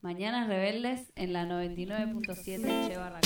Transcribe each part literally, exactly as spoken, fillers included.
Mañanas Rebeldes en la noventa y nueve punto siete Che Barracán.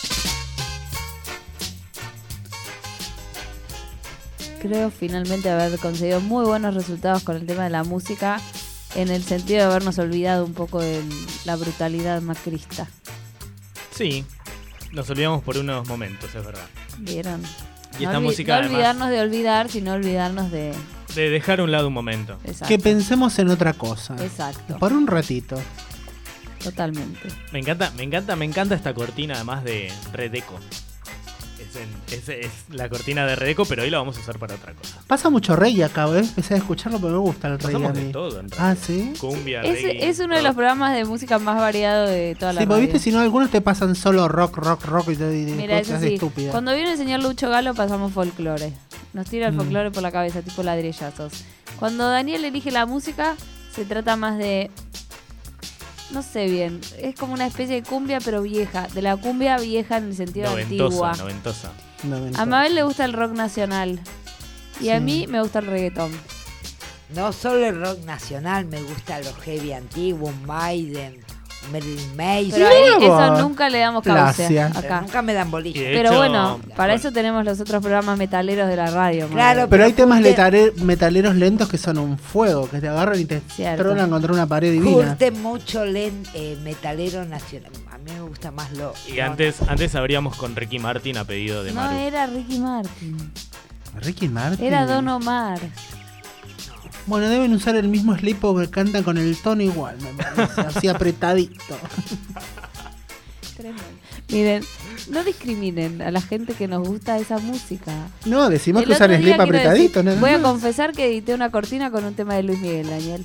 Creo finalmente haber conseguido muy buenos resultados con el tema de la música, en el sentido de habernos olvidado un poco de la brutalidad macrista. Sí, nos olvidamos por unos momentos, es verdad. ¿Vieron? Y no esta olvi- música, no olvidarnos además, de olvidar, sino olvidarnos de... de dejar a un lado un momento. Exacto. Que pensemos en otra cosa. Exacto. Por un ratito. Totalmente. Me encanta, me encanta, me encanta esta cortina además de Redeco. Es, en- es, es la cortina de Redeco, pero hoy la vamos a usar para otra cosa. Pasa mucho reggae acá, ¿eh? Empecé a escucharlo porque me gusta el reggae a Pasamos de mí. todo en Ah, realidad. ¿sí? Cumbia, Es, reggae, es uno de los rock. programas de música más variados de toda la Sí, porque radio. viste, si no, algunos te pasan solo rock, rock, rock y, y Mira, eso cosas sí, estúpidas. cuando viene el señor Lucho Galo pasamos folclore. Nos tira el Mm. folclore por la cabeza, tipo ladrillazos. Cuando Daniel elige la música, se trata más de... No sé bien, es como una especie de cumbia pero vieja. De la cumbia vieja en el sentido Noventosa, antigua. noventosa. Noventoso. A Mabel le gusta el rock nacional. Y a Sí. mí me gusta el reggaetón. No solo el rock nacional, me gusta los heavy antiguos, Maiden, Marilyn Manson. Pero ahí Luego, eso nunca le damos cauce Gracias. Pero acá. nunca me dan Y bolilla. de Pero hecho, bueno, para bueno, eso tenemos los otros programas metaleros de la radio. Claro, Mabel. Pero hay temas Curte- letare- metaleros lentos que son un fuego, que te agarran y te Cierto. tronan contra una pared divina. Curte mucho len, eh, metalero nacional. A mí me gusta más lo... Y lo- antes, antes abríamos con Ricky Martin a pedido de No Maru. era Ricky Martin, Ricky Martin. era Don Omar. Bueno, deben usar el mismo slip porque cantan con el tono igual, me parece. Así apretadito. Tremendo. Miren, no discriminen a la gente que nos gusta esa música. No, decimos El que usan otro día slip quiero apretadito, decir, nada voy a más. confesar que edité una cortina con un tema de Luis Miguel, Daniel.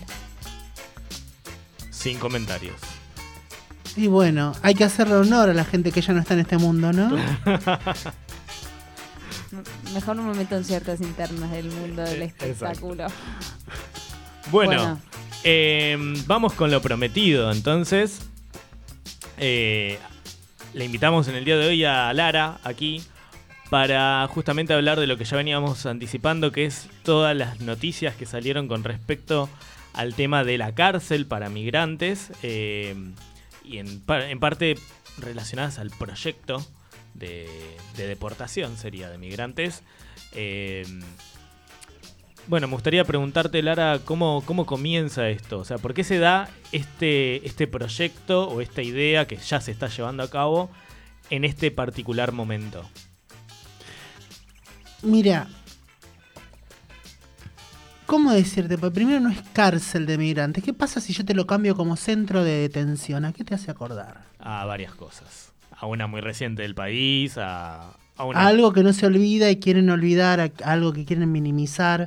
Sin comentarios. Y bueno, hay que hacerle honor a la gente que ya no está en este mundo, ¿no? M- Mejor no me meto en ciertas internas del mundo del Eh, espectáculo. Bueno, Bueno. eh, vamos con lo prometido. Entonces, eh, le invitamos en el día de hoy a Lara aquí para justamente hablar de lo que ya veníamos anticipando, que es todas las noticias que salieron con respecto al tema de la cárcel para migrantes eh, y en, par- en parte relacionadas al proyecto de, de deportación, sería, de migrantes. Eh, bueno, me gustaría preguntarte, Lara, ¿cómo, cómo comienza esto? O sea, ¿por qué se da este, este proyecto o esta idea que ya se está llevando a cabo en este particular momento? Mira, ¿cómo decirte? Pues primero no es cárcel de migrantes. ¿Qué pasa si yo te lo cambio como centro de detención? ¿A qué te hace acordar? A varias cosas. A una muy reciente del país, a, a una... A algo que no se olvida y quieren olvidar, a algo que quieren minimizar.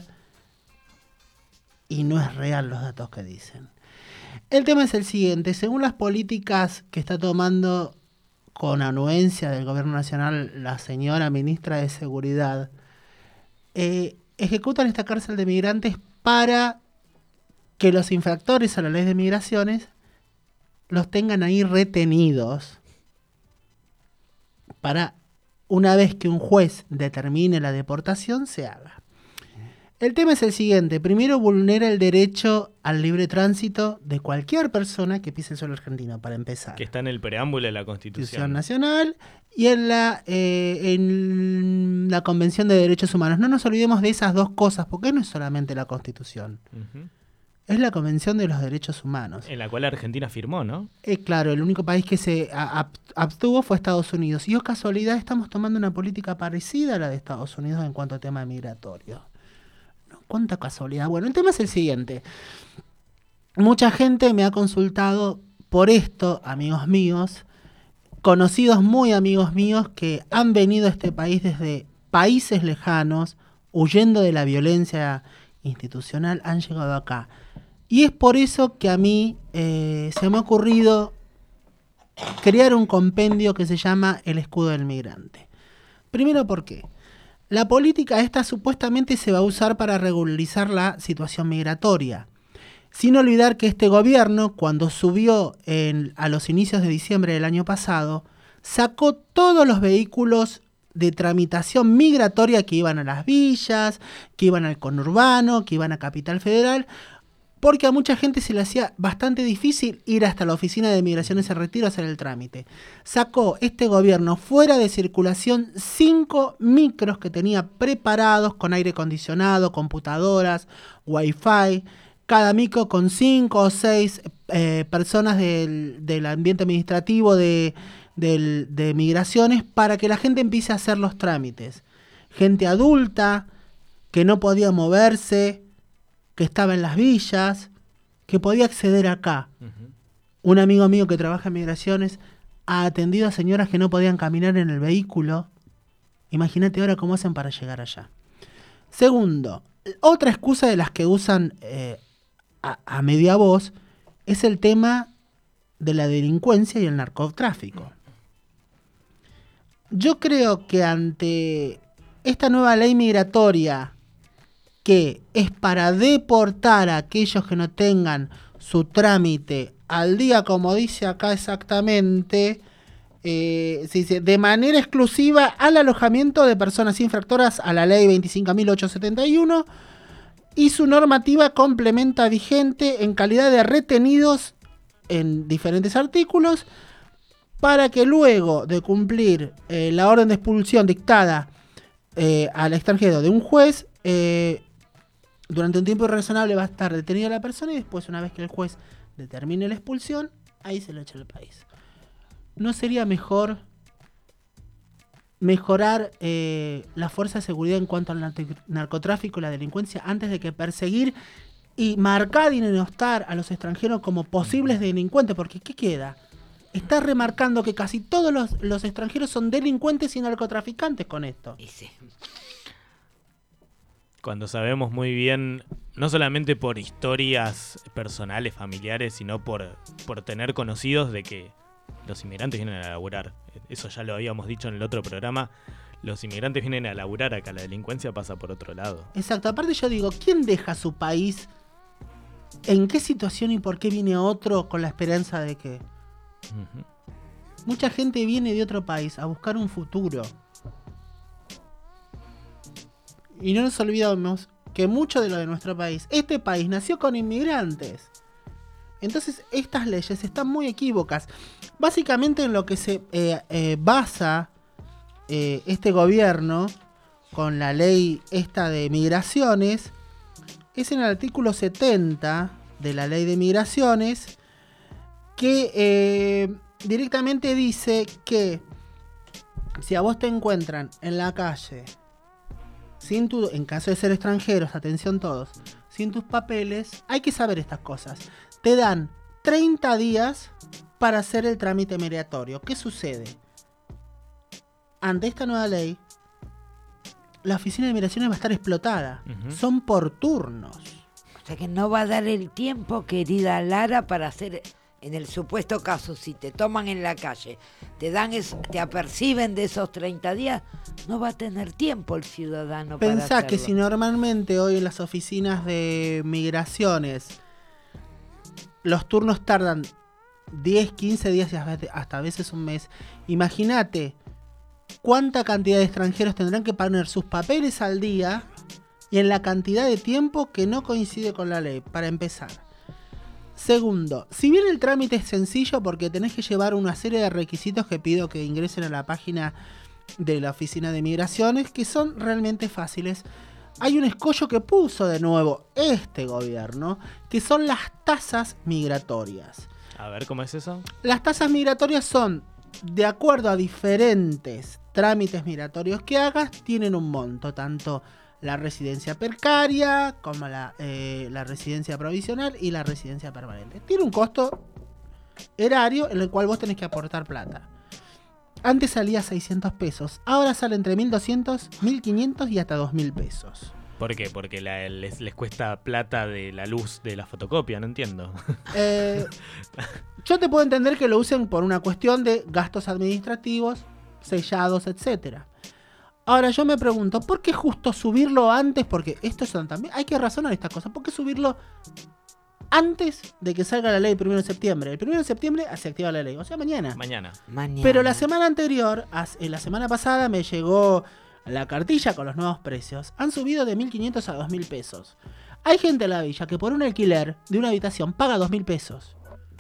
Y no es real los datos que dicen. El tema es el siguiente. Según las políticas que está tomando con anuencia del gobierno nacional la señora ministra de Seguridad, eh, ejecutan esta cárcel de migrantes para que los infractores a la ley de migraciones los tengan ahí retenidos para, una vez que un juez determine la deportación, se haga. El tema es el siguiente. Primero, vulnera el derecho al libre tránsito de cualquier persona que pise el suelo argentino, para empezar. que está en el preámbulo de la Constitución Constitución. Nacional y en la, eh, en la Convención de Derechos Humanos. No nos olvidemos de esas dos cosas, porque no es solamente la Constitución, Ujú. es la Convención de los Derechos Humanos. En la cual Argentina firmó, ¿no? Eh, claro, el único país que se a- ab- abstuvo fue Estados Unidos. Y, oh casualidad, estamos tomando una política parecida a la de Estados Unidos en cuanto a tema migratorio. No, ¿cuánta casualidad? Bueno, el tema es el siguiente. Mucha gente me ha consultado por esto, amigos míos, conocidos muy amigos míos que han venido a este país desde países lejanos, huyendo de la violencia institucional, han llegado acá. Y es por eso que a mí eh, se me ha ocurrido crear un compendio que se llama El Escudo del Migrante. Primero, ¿por qué? La política esta supuestamente se va a usar para regularizar la situación migratoria. Sin olvidar que este gobierno, cuando subió en, a los inicios de diciembre del año pasado, sacó todos los vehículos de tramitación migratoria que iban a las villas, que iban al conurbano, que iban a Capital Federal, porque a mucha gente se le hacía bastante difícil ir hasta la oficina de Migraciones en Retiro a hacer el trámite. Sacó este gobierno fuera de circulación cinco micros que tenía preparados con aire acondicionado, computadoras, wifi, cada micro con cinco o seis eh, personas del, del ambiente administrativo de, del, de Migraciones para que la gente empiece a hacer los trámites. Gente adulta que no podía moverse, que estaba en las villas, que podía acceder acá. Uh-huh. Un amigo mío que trabaja en Migraciones ha atendido a señoras que no podían caminar en el vehículo. Imagínate ahora cómo hacen para llegar allá. Segundo, otra excusa de las que usan eh, a, a media voz es el tema de la delincuencia y el narcotráfico. Yo creo que ante esta nueva ley migratoria, que es para deportar a aquellos que no tengan su trámite al día, como dice acá exactamente, eh, se dice, de manera exclusiva al alojamiento de personas infractoras a la ley veinticinco mil ochocientos setenta y uno y su normativa complementa vigente en calidad de retenidos en diferentes artículos, para que luego de cumplir eh, la orden de expulsión dictada eh, al extranjero de un juez, eh, durante un tiempo razonable va a estar detenida la persona y después, una vez que el juez determine la expulsión, ahí se lo echa al país. ¿No sería mejor mejorar eh, la fuerza de seguridad en cuanto al narcotráfico y la delincuencia antes de que perseguir y marcar y denostar a los extranjeros como posibles delincuentes? Porque ¿qué queda? Está remarcando que casi todos los, los extranjeros son delincuentes y narcotraficantes con esto. Y sí. Cuando sabemos muy bien, no solamente por historias personales, familiares, sino por, por tener conocidos de que los inmigrantes vienen a laburar. Eso ya lo habíamos dicho en el otro programa. Los inmigrantes vienen a laburar acá, la delincuencia pasa por otro lado. Exacto, aparte yo digo, ¿quién deja su país? ¿En qué situación y por qué viene otro con la esperanza de que? Uh-huh. Mucha gente viene de otro país a buscar un futuro. Y no nos olvidemos que mucho de lo de nuestro país, este país nació con inmigrantes. Entonces estas leyes están muy equívocas. Básicamente en lo que se eh, eh, basa eh, este gobierno con la ley esta de migraciones es en el artículo setenta de la ley de migraciones, que eh, directamente dice que si a vos te encuentran en la calle sin tu, en caso de ser extranjeros, atención todos, sin tus papeles, hay que saber estas cosas. Te dan treinta días para hacer el trámite migratorio. ¿Qué sucede? Ante esta nueva ley, la oficina de migraciones va a estar explotada. Uh-huh. Son por turnos. O sea que no va a dar el tiempo, querida Lara, para hacer... En el supuesto caso, si te toman en la calle, te dan es, te aperciben de esos treinta días, no va a tener tiempo el ciudadano para hacerlo. Pensá que si normalmente hoy en las oficinas de migraciones los turnos tardan diez, quince días y hasta a veces un mes, imagínate cuánta cantidad de extranjeros tendrán que poner sus papeles al día y en la cantidad de tiempo que no coincide con la ley, para empezar. Segundo, si bien el trámite es sencillo porque tenés que llevar una serie de requisitos que pido que ingresen a la página de la Oficina de Migraciones, que son realmente fáciles, hay un escollo que puso de nuevo este gobierno, que son las tasas migratorias. A ver, ¿cómo es eso? Las tasas migratorias son, de acuerdo a diferentes trámites migratorios que hagas, tienen un monto, tanto la residencia precaria, como la, eh, la residencia provisional y la residencia permanente. Tiene un costo erario en el cual vos tenés que aportar plata. Antes salía seiscientos pesos, ahora sale entre mil doscientos, mil quinientos y hasta dos mil pesos. ¿Por qué? Porque la, les, les cuesta plata de la luz de la fotocopia, no entiendo. Eh, yo te puedo entender que lo usen por una cuestión de gastos administrativos, sellados, etcétera. Ahora yo me pregunto, ¿por qué justo subirlo antes? Porque estos son también, hay que razonar estas cosas. ¿Por qué subirlo antes de que salga la ley el primero de septiembre? El primero de septiembre se activa la ley, o sea, mañana. Mañana. Mañana. Pero la semana anterior, la semana pasada me llegó la cartilla con los nuevos precios. Han subido de mil quinientos a dos mil pesos. Hay gente en la villa que por un alquiler de una habitación paga dos mil pesos.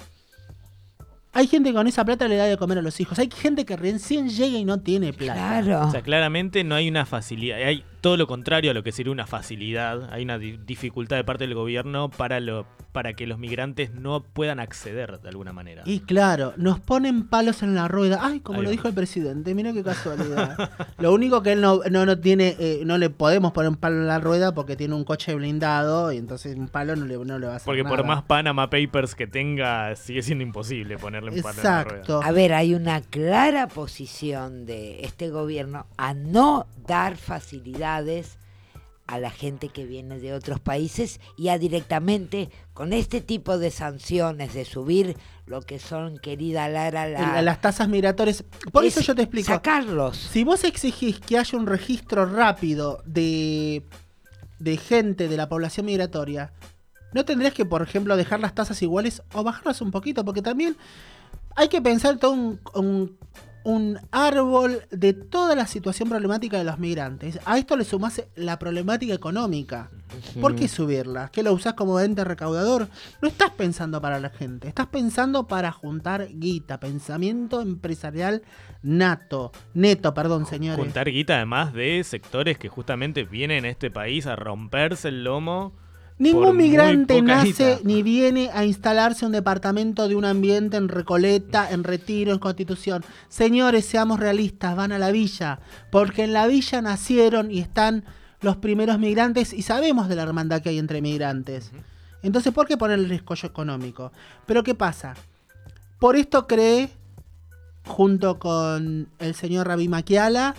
Hay gente que con esa plata le da de comer a los hijos. Hay gente que recién llega y no tiene plata. Claro. O sea, claramente no hay una facilidad, hay todo lo contrario a lo que sería una facilidad, hay una di- dificultad de parte del gobierno para lo para que los migrantes no puedan acceder de alguna manera. Y claro, nos ponen palos en la rueda. Ay, como Ahí lo va. dijo el presidente, mira qué casualidad. Lo único que él no, no, no tiene, eh, no le podemos poner un palo en la rueda porque tiene un coche blindado y entonces un palo no le, no le va a hacer Porque nada. por más Panama Papers que tenga, sigue siendo imposible ponerle un palo en la rueda. Exacto. A ver, hay una clara posición de este gobierno a no dar facilidades a la gente que viene de otros países y a directamente con este tipo de sanciones de subir lo que son, querida Lara, la, En las tasas migratorias. Por es eso yo te explico. sacarlos. Si vos exigís que haya un registro rápido de, de gente de la población migratoria, no tendrías que, por ejemplo, dejar las tasas iguales o bajarlas un poquito, porque también hay que pensar todo un, un, un árbol de toda la situación problemática de los migrantes. A esto le sumás la problemática económica. ¿Por qué subirla? ¿Qué lo usás como ente recaudador? No estás pensando para la gente, estás pensando para juntar guita, pensamiento empresarial nato, neto, perdón, señores. Juntar guita además de sectores que justamente vienen a este país a romperse el lomo. Ningún por muy migrante poca nace guita. ni viene a instalarse un departamento de un ambiente en Recoleta, en Retiro, en Constitución. Señores, seamos realistas, van a la villa, porque en la villa nacieron y están los primeros migrantes y sabemos de la hermandad que hay entre migrantes. Entonces, ¿por qué poner el escollo económico? Pero ¿qué pasa? Por esto creé, junto con el señor Rabí Maquiala,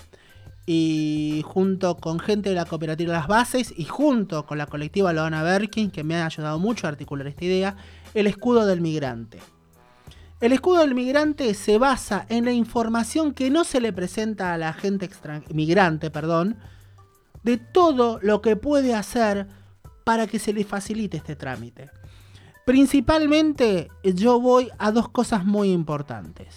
y junto con gente de la cooperativa Las Bases y junto con la colectiva Loana Berkin, que me ha ayudado mucho a articular esta idea, el escudo del migrante. El escudo del migrante se basa en la información que no se le presenta a la gente extran- migrante, perdón, de todo lo que puede hacer para que se le facilite este trámite. Principalmente yo voy a dos cosas muy importantes.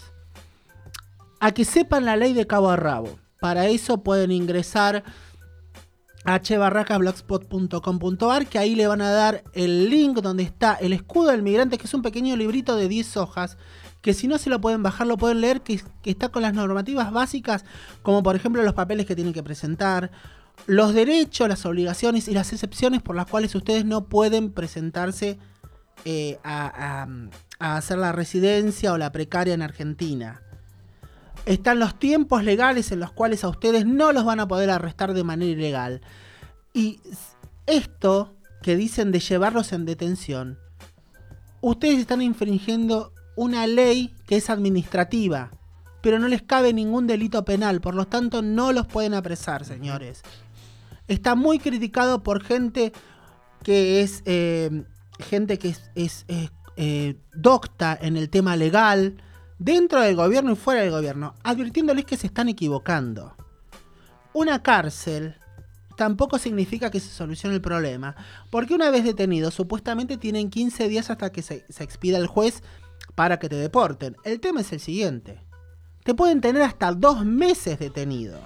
A que sepan la ley de cabo a rabo. Para eso pueden ingresar a h barraca blogspot punto com punto a r, que ahí le van a dar el link donde está el escudo del migrante, que es un pequeño librito de diez hojas, que si no se lo pueden bajar, lo pueden leer, que, que está con las normativas básicas, como por ejemplo los papeles que tienen que presentar, los derechos, las obligaciones y las excepciones por las cuales ustedes no pueden presentarse eh, a, a, a hacer la residencia o la precaria en Argentina. Están los tiempos legales en los cuales a ustedes no los van a poder arrestar de manera ilegal. Y esto que dicen de llevarlos en detención, ustedes están infringiendo una ley que es administrativa, pero no les cabe ningún delito penal, por lo tanto no los pueden apresar, señores. Está muy criticado por gente que es eh, gente que es, es eh, eh, docta en el tema legal, dentro del gobierno y fuera del gobierno, advirtiéndoles que se están equivocando. Una cárcel tampoco significa que se solucione el problema, porque una vez detenidos, supuestamente tienen quince días hasta que se, se expida el juez para que te deporten. El tema es el siguiente: te pueden tener hasta dos meses detenido.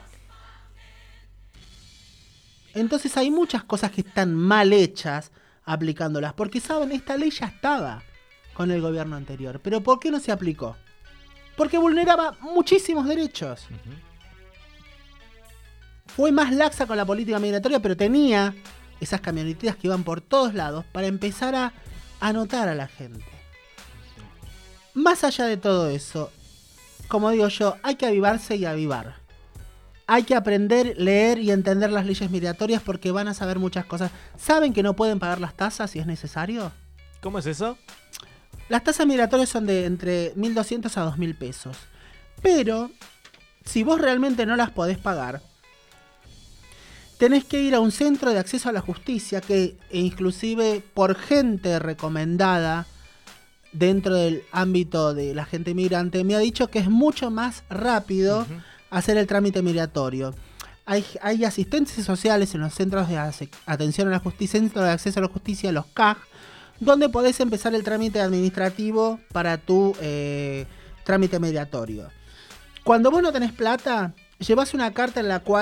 Entonces hay muchas cosas que están mal hechas aplicándolas, porque saben, esta ley ya estaba con el gobierno anterior, pero ¿por qué no se aplicó? Porque vulneraba muchísimos derechos. Ujú. Fue más laxa con la política migratoria, pero tenía esas camionetitas que iban por todos lados para empezar a anotar a la gente. Más allá de todo eso, como digo yo, hay que avivarse y avivar. Hay que aprender, leer y entender las leyes migratorias porque van a saber muchas cosas. ¿Saben que no pueden pagar las tasas si es necesario? ¿Cómo es eso? Las tasas migratorias son de entre mil doscientos a dos mil pesos. Pero, si vos realmente no las podés pagar, tenés que ir a un centro de acceso a la justicia que, e inclusive por gente recomendada dentro del ámbito de la gente migrante, me ha dicho que es mucho más rápido Ujú. hacer el trámite migratorio. Hay, hay asistentes sociales en los centros de ase- atención a la justicia, centros de acceso a la justicia, los C A G, donde podés empezar el trámite administrativo para tu eh, trámite migratorio. Cuando vos no tenés plata, llevás una carta en la cual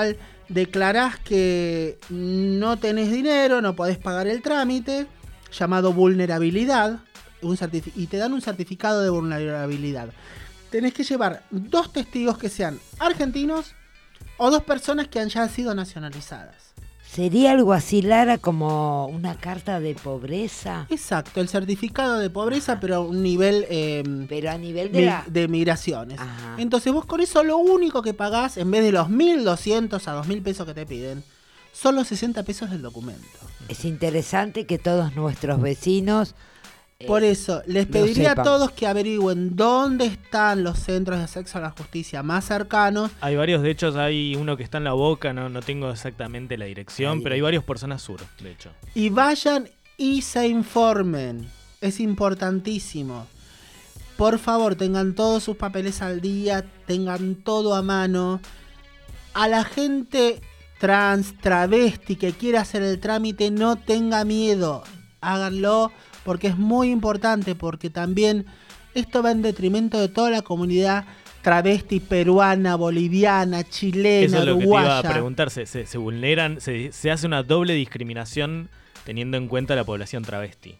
declarás que no tenés dinero, no podés pagar el trámite, llamado vulnerabilidad, un certifi- y te dan un certificado de vulnerabilidad. Tenés que llevar dos testigos que sean argentinos o dos personas que han ya sido nacionalizadas. ¿Sería algo así, Lara, como una carta de pobreza? Exacto, el certificado de pobreza, pero a un nivel eh, Pero a nivel de mi- la... de migraciones. Ajá. Entonces vos con eso lo único que pagás, en vez de los mil doscientos a dos mil pesos que te piden, son los sesenta pesos del documento. Es interesante que todos nuestros vecinos... eh, Por eso, les lo pediría a sepan. todos que averigüen dónde están los centros de acceso a la justicia más cercanos. Hay varios, de hecho, hay uno que está en La Boca, no, no tengo exactamente la dirección, La pero hay varios por zona sur, de hecho. Y vayan y se informen. Es importantísimo. Por favor, tengan todos sus papeles al día, tengan todo a mano. A la gente trans, travesti que quiera hacer el trámite, no tenga miedo. Háganlo porque es muy importante, porque también esto va en detrimento de toda la comunidad travesti peruana, boliviana, chilena, Eso es lo que te iba a uruguaya. preguntar, se, se, se vulneran, se, se hace una doble discriminación teniendo en cuenta la población travesti.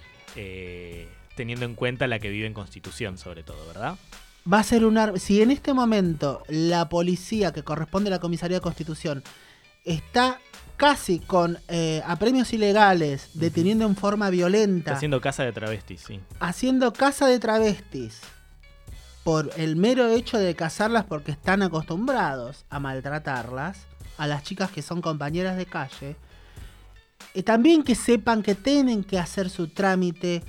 Eh, teniendo en cuenta la que vive en Constitución, sobre todo, ¿verdad? Va a ser un ar- si en este momento la policía que corresponde a la Comisaría de Constitución está casi con eh, apremios ilegales, deteniendo en forma violenta, Está haciendo casa de travestis, sí. haciendo caza de travestis por el mero hecho de cazarlas porque están acostumbrados a maltratarlas, a las chicas que son compañeras de calle, eh, también que sepan que tienen que hacer su trámite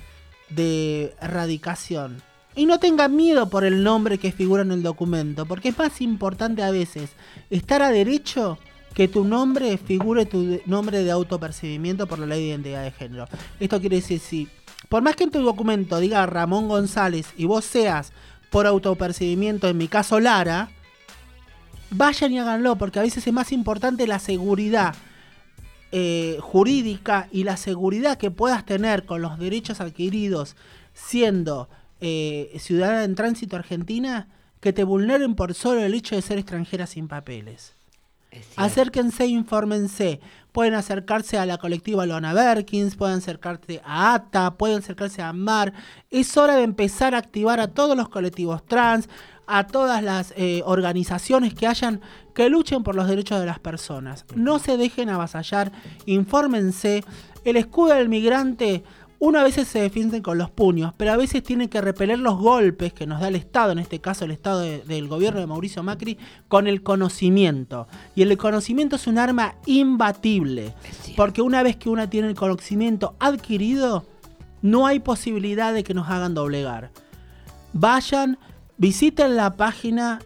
de erradicación. Y no tengan miedo por el nombre que figura en el documento, porque es más importante a veces estar a derecho que tu nombre figure tu de- nombre de autopercibimiento por la ley de identidad de género. Esto quiere decir, si por más que en tu documento diga Ramón González y vos seas por autopercibimiento, en mi caso Lara, vayan y háganlo, porque a veces es más importante la seguridad eh, jurídica y la seguridad que puedas tener con los derechos adquiridos siendo eh, ciudadana en tránsito argentina, que te vulneren por solo el hecho de ser extranjera sin papeles. es cierto. Acérquense, infórmense. Pueden acercarse a la colectiva Loana Berkins, pueden acercarse a A T A, pueden acercarse a MAR. Es hora de empezar a activar a todos los colectivos trans, a todas las eh, organizaciones que hayan, que luchen por los derechos de las personas. No se dejen avasallar, infórmense. El escudo del migrante, uno a veces se defiende con los puños, pero a veces tiene que repeler los golpes que nos da el Estado, en este caso el Estado de- del gobierno de Mauricio Macri, con el conocimiento. Y el conocimiento es un arma imbatible, Es cierto. porque una vez que uno tiene el conocimiento adquirido, no hay posibilidad de que nos hagan doblegar. Vayan, visiten la página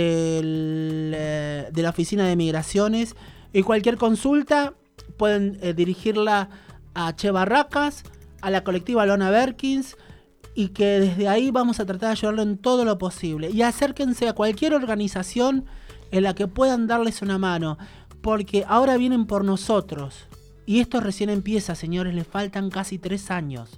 del, eh, de la Oficina de Migraciones y cualquier consulta pueden eh, dirigirla a Che Barracas, a la colectiva Loana Berkins, y que desde ahí vamos a tratar de ayudarlo en todo lo posible. Y acérquense a cualquier organización en la que puedan darles una mano, porque ahora vienen por nosotros. Y esto recién empieza, señores, les faltan casi tres años.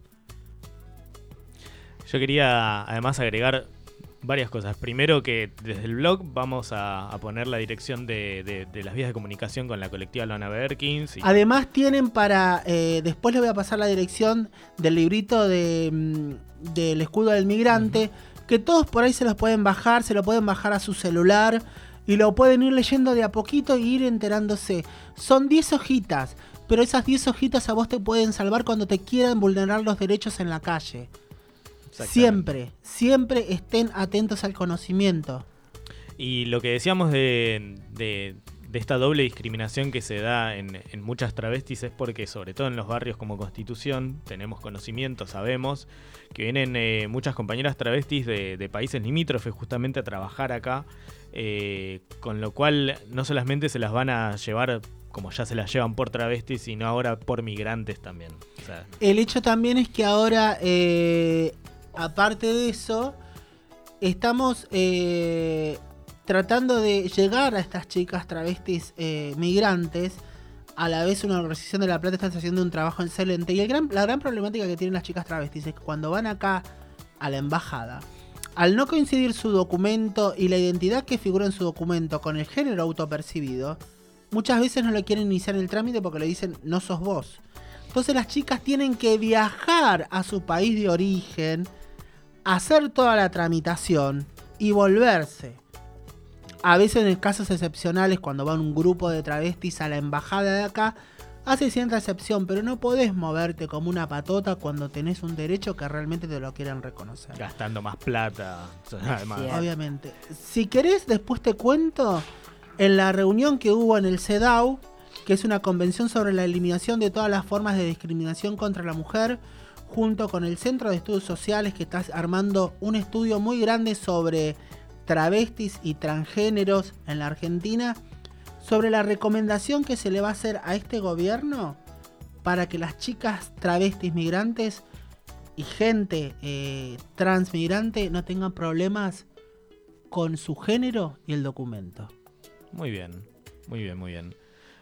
Yo quería además agregar varias cosas. Primero, que desde el blog vamos a, a poner la dirección de, de- de las vías de comunicación con la colectiva Loana Berkins. y- Además tienen para, eh, después les voy a pasar la dirección del librito de, mm, del escudo del migrante, que todos por ahí se los pueden bajar, se lo pueden bajar a su celular y lo pueden ir leyendo de a poquito y ir enterándose. Son diez hojitas, pero esas diez hojitas a vos te pueden salvar cuando te quieran vulnerar los derechos en la calle. Exactamente. Siempre, siempre estén atentos al conocimiento. Y lo que decíamos de, de- de esta doble discriminación que se da en, en muchas travestis es porque, sobre todo en los barrios como Constitución, tenemos conocimiento, sabemos que vienen eh, muchas compañeras travestis de, de países limítrofes justamente a trabajar acá, eh, con lo cual no solamente se las van a llevar como ya se las llevan por travestis, sino ahora por migrantes también. O sea, El hecho también es que ahora, eh, aparte de eso, estamos eh, tratando de llegar a estas chicas travestis eh, migrantes. A la vez una organización de La Plata está haciendo un trabajo excelente. Y el gran, la gran problemática que tienen las chicas travestis es que cuando van acá a la embajada, al no coincidir su documento y la identidad que figura en su documento con el género autopercibido, muchas veces no le quieren iniciar el trámite porque le dicen no sos vos. Entonces las chicas tienen que viajar a su país de origen, hacer toda la tramitación y volverse. A veces en casos excepcionales, cuando van un grupo de travestis a la embajada de acá, hace cierta excepción, pero no podés moverte como una patota cuando tenés un derecho que realmente te lo quieran reconocer. Gastando más plata. Además. Sí. Obviamente. Si querés, después te cuento, en la reunión que hubo en el CEDAW, que es una convención sobre la eliminación de todas las formas de discriminación contra la mujer, junto con el Centro de Estudios Sociales, que está armando un estudio muy grande sobre travestis y transgéneros en la Argentina, sobre la recomendación que se le va a hacer a este gobierno para que las chicas travestis migrantes y gente eh, transmigrante no tengan problemas con su género y el documento. Muy bien, muy bien, muy bien.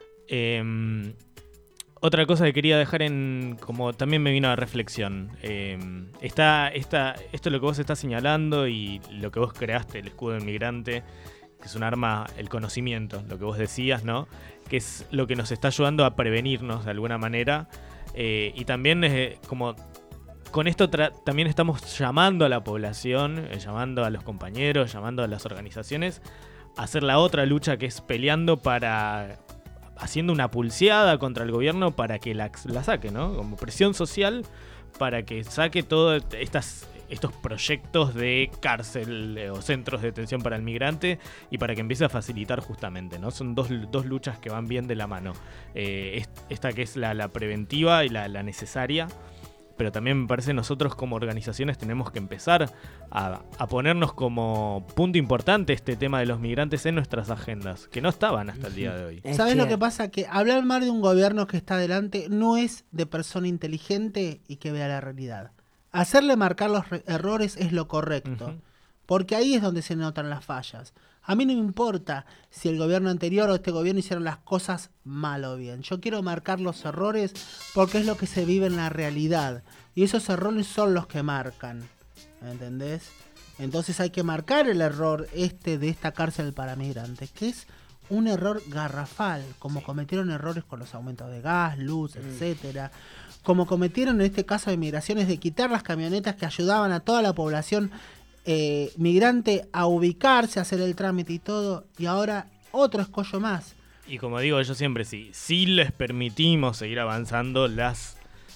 Eh, otra cosa que quería dejar en, como también me vino a reflexión, eh, está, está, esto es lo que vos estás señalando y lo que vos creaste, el escudo del migrante, que es un arma, el conocimiento, lo que vos decías, ¿no? Que es lo que nos está ayudando a prevenirnos de alguna manera, eh, y también eh, como con esto tra- también estamos llamando a la población, eh, llamando a los compañeros, llamando a las organizaciones a hacer la otra lucha, que es peleando para, haciendo una pulseada contra el gobierno para que la, la saque, ¿no? Como presión social para que saque todos estas, estos proyectos de cárcel eh, o centros de detención para el migrante y para que empiece a facilitar justamente, ¿no? Son dos, dos luchas que van bien de la mano. Eh, esta que es la, la preventiva y la, la necesaria, pero también me parece nosotros como organizaciones tenemos que empezar a, a ponernos como punto importante este tema de los migrantes en nuestras agendas, que no estaban hasta el día de hoy. Es ¿Sabes lo que cierto. pasa? Que hablar mal de un gobierno que está adelante no es de persona inteligente y que vea la realidad. Hacerle marcar los re- errores es lo correcto, Ujú. porque ahí es donde se notan las fallas. A mí no me importa si el gobierno anterior o este gobierno hicieron las cosas mal o bien. Yo quiero marcar los errores porque es lo que se vive en la realidad. Y esos errores son los que marcan. ¿Entendés? Entonces hay que marcar el error este de esta cárcel para migrantes, que es un error garrafal, como cometieron errores con los aumentos de gas, luz, etcétera. Como cometieron en este caso de migraciones, de quitar las camionetas que ayudaban a toda la población eh, migrante a ubicarse, a hacer el trámite y todo, y ahora otro escollo más. Y como digo yo siempre, si, si les permitimos seguir avanzando, las,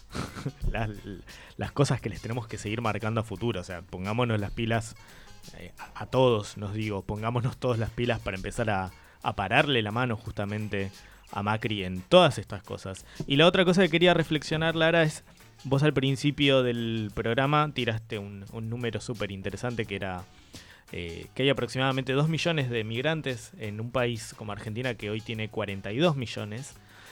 las, las cosas que les tenemos que seguir marcando a futuro, o sea, pongámonos las pilas, eh, a, a todos, nos digo, pongámonos todas las pilas para empezar a, a pararle la mano justamente a Macri en todas estas cosas. Y la otra cosa que quería reflexionar, Lara, es, vos al principio del programa tiraste un, un número súper interesante que era eh, que hay aproximadamente dos millones de migrantes en un país como Argentina que hoy tiene cuarenta y dos millones.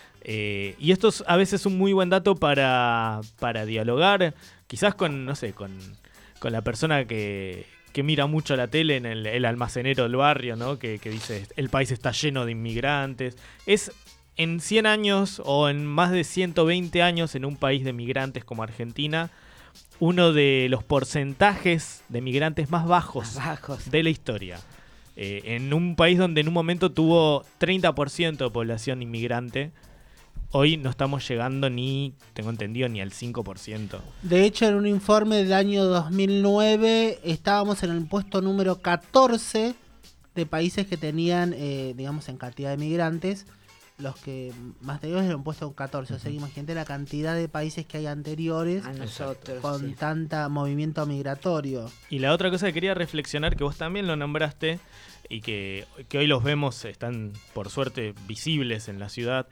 Eh, y esto es a veces un muy buen dato para, para dialogar, quizás con, no sé, con, con la persona que, que mira mucho la tele en el, el almacenero del barrio, ¿no? Que, que dice, el país está lleno de inmigrantes. Es en cien años o en más de ciento veinte años en un país de migrantes como Argentina, uno de los porcentajes de migrantes más bajos, Más bajos. de la historia. Eh, en un país donde en un momento tuvo treinta por ciento de población inmigrante, hoy no estamos llegando ni, tengo entendido, ni al cinco por ciento. De hecho, en un informe del año dos mil nueve estábamos en el puesto número catorce de países que tenían, eh, digamos, en cantidad de migrantes. Los que más de ellos eran puesto catorce. O sea, imagínate la cantidad de países que hay anteriores A nosotros. con sí. tanta movimiento migratorio. Y la otra cosa que quería reflexionar, que vos también lo nombraste, y que, que hoy los vemos, están por suerte visibles en la ciudad,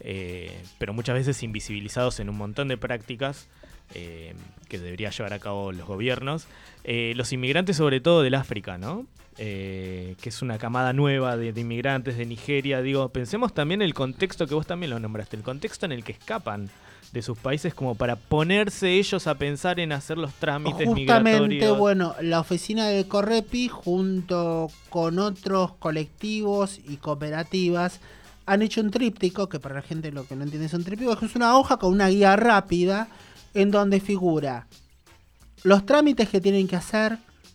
eh, pero muchas veces invisibilizados en un montón de prácticas eh, que debería llevar a cabo los gobiernos. Eh, los inmigrantes, sobre todo del África, ¿no? Eh, que es una camada nueva de, de inmigrantes de Nigeria. Digo, pensemos también el contexto que vos también lo nombraste, el contexto en el que escapan de sus países como para ponerse ellos a pensar en hacer los trámites Justamente, migratorios. bueno, la oficina del Correpi, junto con otros colectivos y cooperativas, han hecho un tríptico, que para la gente lo que no entiende es un tríptico, es una hoja con una guía rápida en donde figura los trámites que tienen que hacer,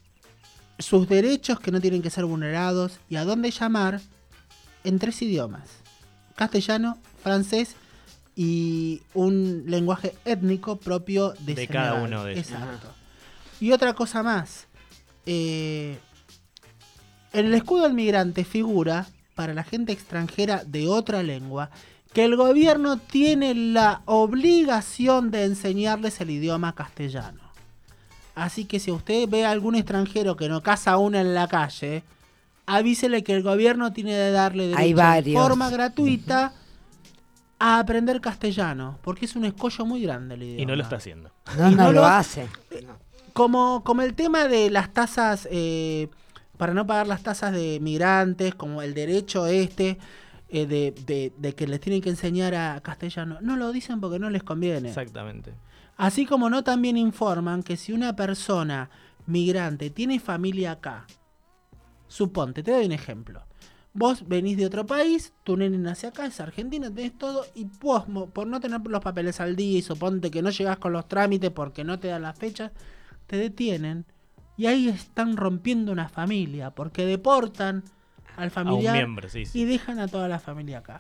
sus derechos que no tienen que ser vulnerados y a dónde llamar en tres idiomas. castellano, francés y un lenguaje étnico propio de, De Senegal. cada uno de ellos. Exacto. Y otra cosa más. Eh, en el escudo del migrante figura, para la gente extranjera de otra lengua, que el gobierno tiene la obligación de enseñarles el idioma castellano. Así que si usted ve a algún extranjero que no casa a una en la calle, avísele que el gobierno tiene de darle Hay derecho de varios. forma gratuita a aprender castellano, porque es un escollo muy grande el idioma. Y no lo está haciendo. No, Y no no lo lo- hace. Como, como el tema de las tasas, eh, para no pagar las tasas de migrantes, como el derecho este eh, de, de, de que les tienen que enseñar a castellano, no lo dicen porque no les conviene. Exactamente. Así como no también informan que si una persona migrante tiene familia acá, suponte, te doy un ejemplo. Vos venís de otro país, tu nene nace acá, es argentino, tenés todo, y vos, mo- por no tener los papeles al día y suponte que no llegás con los trámites porque no te dan las fechas, te detienen y ahí están rompiendo una familia porque deportan al A un familiar miembro, sí, sí. y dejan a toda la familia acá.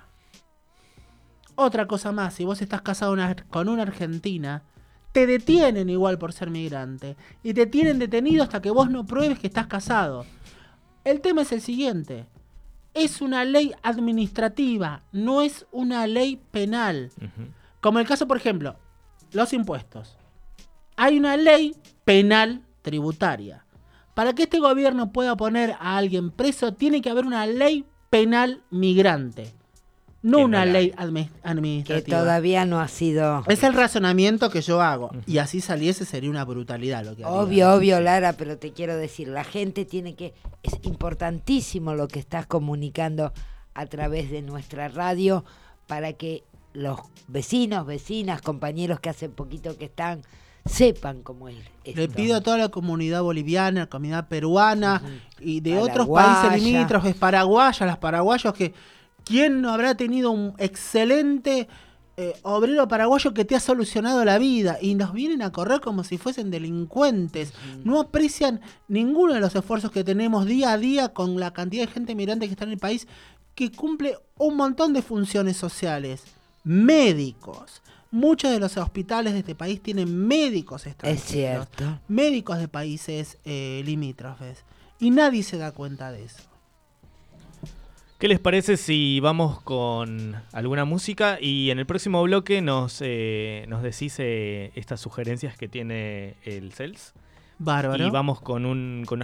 Otra cosa más, si vos estás casado una- con una argentina, te detienen igual por ser migrante y te tienen detenido hasta que vos no pruebes que estás casado. El tema es el siguiente. Es una ley administrativa, no es una ley penal. Ujú. Como el caso, por ejemplo, los impuestos. Hay una ley penal tributaria. Para que este gobierno pueda poner a alguien preso, tiene que haber una ley penal migrante. No Que no una la ley hay. admi- Que administrativa. todavía no ha sido... Es el razonamiento que yo hago. Y así saliese sería una brutalidad lo que haría. Obvio, obvio, Lara, pero te quiero decir, la gente tiene que... Es importantísimo lo que estás comunicando a través de nuestra radio para que los vecinos, vecinas, compañeros que hace poquito que están, sepan cómo es esto. Le pido a toda la comunidad boliviana, la comunidad peruana y de otros Paraguaya. países limítrofes, paraguayas, las paraguayos, que ¿quién no habrá tenido un excelente eh, obrero paraguayo que te ha solucionado la vida? Y nos vienen a correr como si fuesen delincuentes. No aprecian ninguno de los esfuerzos que tenemos día a día con la cantidad de gente migrante que está en el país, que cumple un montón de funciones sociales. Médicos. Muchos de los hospitales de este país tienen médicos extranjeros. Es cierto. Médicos de países eh, limítrofes. Y nadie se da cuenta de eso. ¿Qué les parece si vamos con alguna música y en el próximo bloque nos, eh, nos decís eh, estas sugerencias que tiene el C E L S? Bárbaro. Y vamos con, un, con una